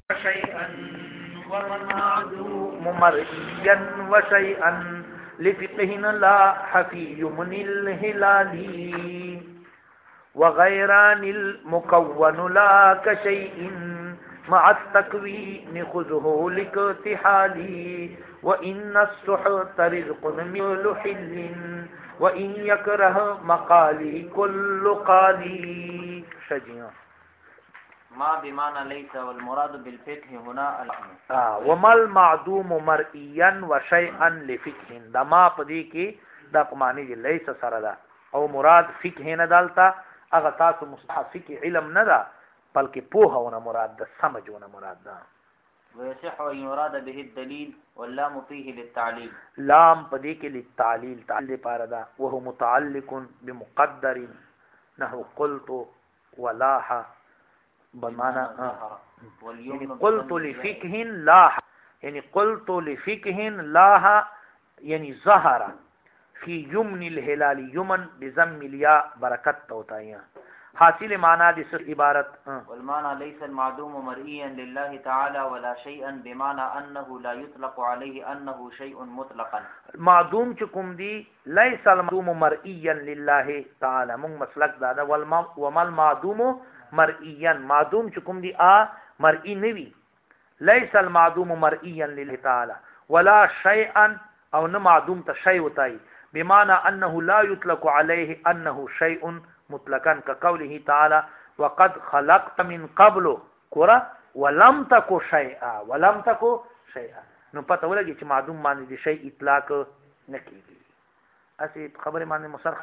شيئا ومعدوم مرئيا وشيئا لفقه لا حفي من الهلال وغيران المكون لا كشيء مع التكوين خذه لاكتحال وإن السحت رزق مثل حل وإن يكره مقالي كل قالي شجيع ما بمعنى ليس والمراد بالفقه هنا العلم. وما المعدوم مرئيا وشيئا لفقه دا ما پدې کې دا معنی دی ليس سره دا او مراد فقه نه دالتا هغه تاسو مستحفق علم نه دا بلکې پوهونه مراد ده سمجونه مراد ده. ويصح ان يراد به الدليل واللام فيه للتعليل. لام پدې کې للتعليل تعليل لپاره ده وهو متعلق بمقدر نحو قلت ولاح بمعنى يعني قلت لفقه لاح يعني قلت لفقه لاح يعني ظهر في يمن الهلال يمن بضم الياء برکت ہوتا ہے حاصل معنی دس عبارت والمعنى ليس المعدوم مرئيا لله تعالى ولا شيئا بمعنى انه لا يطلق عليه انه شيء مطلقا. معدوم چکم دی ليس المعدوم مرئيا لله تعالى من مسلک دادا وما المعدوم مرئيا معدوم چکم دی مرئی نوی ليس المعدوم مرئيا لله تعالى ولا شيئا او نه معدوم ته شيء وتاي بمعنى انه لا يطلق عليه انه شيء مطلقا كقوله تعالى وقد خلقت من قبل كرة ولم تكن شيئا ولم تكن شيئا. نو پته ولګي چې معدوم باندې دي شيء اطلاق نه کیږي اسی خبره باندې مصرح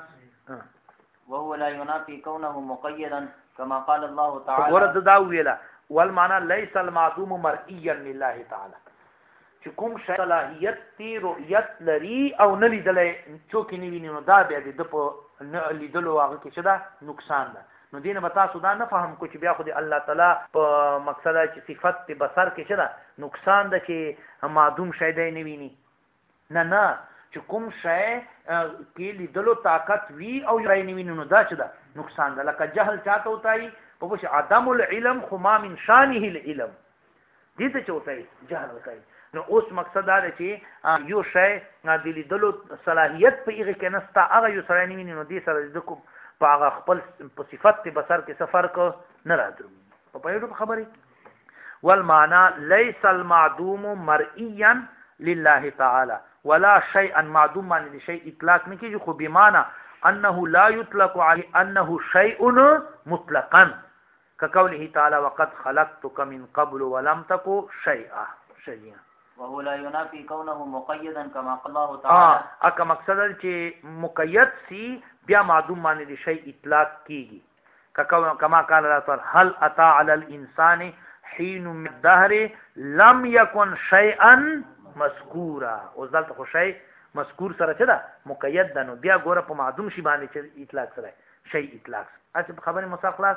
وهو لا ينافي كونه مقيدا كما قال الله تعالى ورد دا ویلا والمعنى ليس المعدوم مرئيا لله تعالى چې کوم شی صلاحیت تی رؤیت لري او نه لیدلې څوک نه ویني نو دا بیا د په نه لیدلو هغه کې څه ده نقصان ده. نو دینه به تاسو دا نه فهم کو چې بیا خو دې الله تعالی په مقصد چې صفت بصر کې څه ده نقصان ده چې معدوم شی دی نه ویني نه چې کوم شی کې لیدلو طاقت وی او نه ویني نو دا څه ده نقصان ده. لکه جهل چاته وتاي په وش عدم العلم خو ما من شانه العلم دې ته چوتای جهل کوي. نو اوس مقصد دا چې یو شی د لیدلو صلاحیت په هغه کې نستا هغه یو سره نه ویني نو دې سره د کوم په هغه خپل په صفت بصر کې سفر کو نه راځي په پېړو خبرې. والمعنى ليس المعدوم مرئيا لله تعالى ولا شيئا معدوم باندې شيء اطلاق نه کیږي خو بمعنى انه لا يطلق عليه انه شيء مطلقا كقوله تعالى وقد خلقتك من قبل ولم تكن شيئا شيئا. وهو لا ينافي كونه مقيدا كما قال الله تعالى اکه مقصد چې مقید سی بیا معدوم باندې دی شی اطلاق کیږي کما قال الله تعالی هل اتى على الانسان حين من الدهر لم يكن شيئا مذكورا. او ځلته خو شی مذکور سره چې دا مقید ده نو بیا ګوره په معدوم شی باندې چې اطلاق سره شی اطلاق اته خبره مصخلاص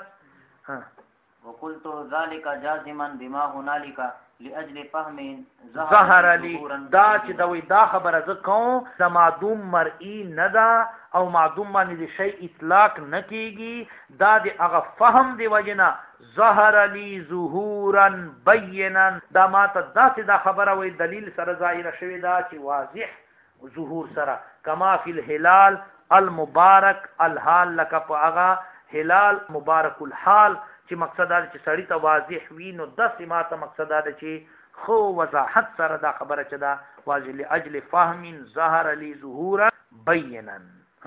وقلت ذلك جازما بما هنالك لاجل فهم ظهر لي دا چې دوی دا خبره ز کوم د معدوم مرئی نه دا او معدوم باندې شی اطلاق نه کیږي دا د هغه فهم دی وجنه ظهر لي ظهورا بینا دا ماته دا خبره وی دلیل سره ظاهر شوی دا چې واضح ظهور سره کما فی الهلال المبارک الحال لك فاغا هلال مبارک الحال چې مقصد دا چې سړی ته واضح وي نو د سماته مقصد دا چې خو وضاحت سره دا خبره چې دا واضح لاجل فهم ظهر لي ظهورا بینا.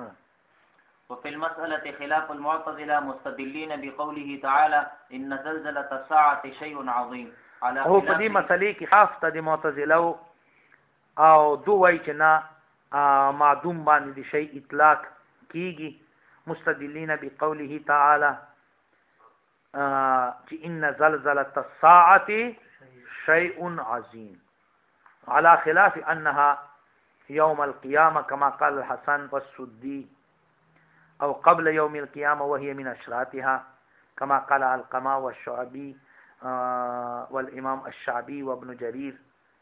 وفي المسألة خلاف المعتزلة مستدلين بقوله تعالى إن زلزلة الساعة شيء عظيم على هو په دې مسلې کې حافظ د معتزله او دوی چې نه معدوم باندې شی اطلاق کیږي مستدلين بقوله تعالى إن زلزلة الساعة شيء عظيم على خلاف أنها يوم القيامة كما قال الحسن والسدي أو قبل يوم القيامة وهي من أشراطها كما قال القما والشعبي والإمام الشعبي وابن جرير.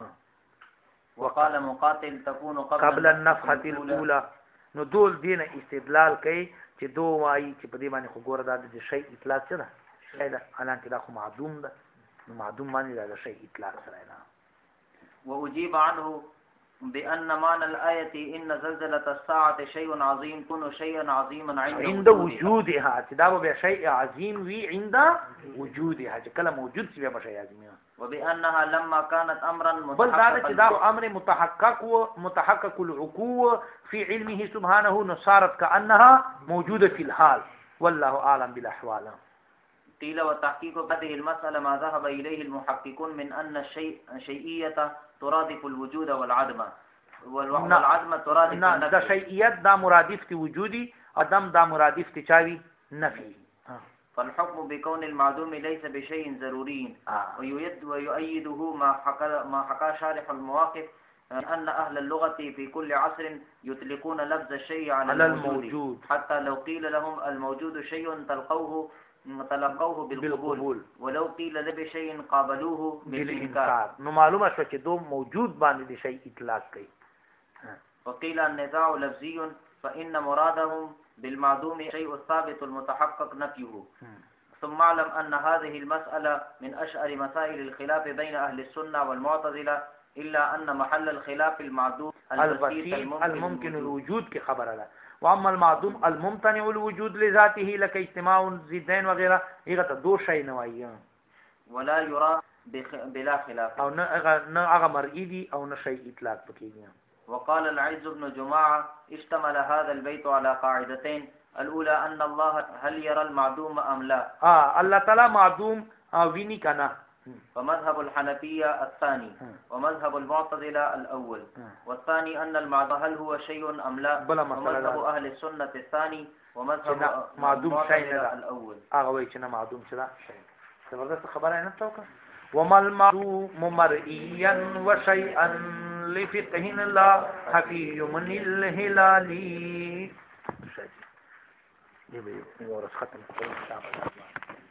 وقال مقاتل تكون قبل النفخة الأولى. نو دول دین استدلال کوي چې دوه وايي چې په دې باندې خو ګوره دا د شی اطلاق څه ده شی ده حالانکه دا خو معدوم ده معدوم معنی دا شی اطلاق سره نه. وأجيب عنه بأن معنى الآية إن زلزلة الساعة شيء عظيم كن شيئا عظيما عند وجودها چې دا به شیء عظیم وی عند وجودها چې کله موجود شي به شیء عظیم. وبأنها لما كانت أمرا بل دا چې دا امر متحقق العقوع في علمه سبحانه صارت كأنها موجودة في الحال والله أعلم بالأحوال. قيل وتحقيق هذه المسألة ما ذهب إليه المحققون من أن الشيئية ترادف الوجود والعدم والعدم ترادف النفي. دا شيئيات دا مرادف تی وجودي عدم دا مرادف تی چاوي نفي. فالحكم بكون المعدوم ليس بشيء ضروري ويؤيده ما حكى شارح المواقف أن أهل اللغة في كل عصر يطلقون لفظ الشيء على الموجود حتى لو قيل لهم الموجود شيء تلقوه بالقبول ولو قيل لب شيء قابلوه بالإنكار. نو معلومه شو چې دو موجود باندې شيء اطلاق کوي. وقيل النزاع لفظي فإن مرادهم بالمعدوم شيء الثابت المتحقق نفيه. ثم اعلم أن هذه المسألة من أشهر مسائل الخلاف بين أهل السنة والمعتزلة إلا أن محل الخلاف المعدوم البسيط الممكن الوجود کی خبر ہے. واما المعدوم الممتنع الوجود لذاته لك اجتماع ضدين وغيرها هغه دو شی نه وایي ولا يرى بلا خلاف او نه هغه مرئی دي او نه شی اطلاق پکې. وقال العز بن جماعة اشتمل هذا البيت على قاعدتين. الأولى أن الله هل يرى المعدوم أم لا. الله تعالى معدوم ویني کنا. ومذهب الحنفية الثاني ومذهب المعتزلة الأول. والثاني أن المعدوم هل هو شيء أم لا. ومذهب أهل السنة الثاني ومذهب المعتزلة الأول. هغه چې نه معدوم شدا شي. زبردست خبره نه توکه. وما المعدوم مرئيا وشيئا لفقه لا حفي من الهلالي. دې به یو ورځ ختم کړو.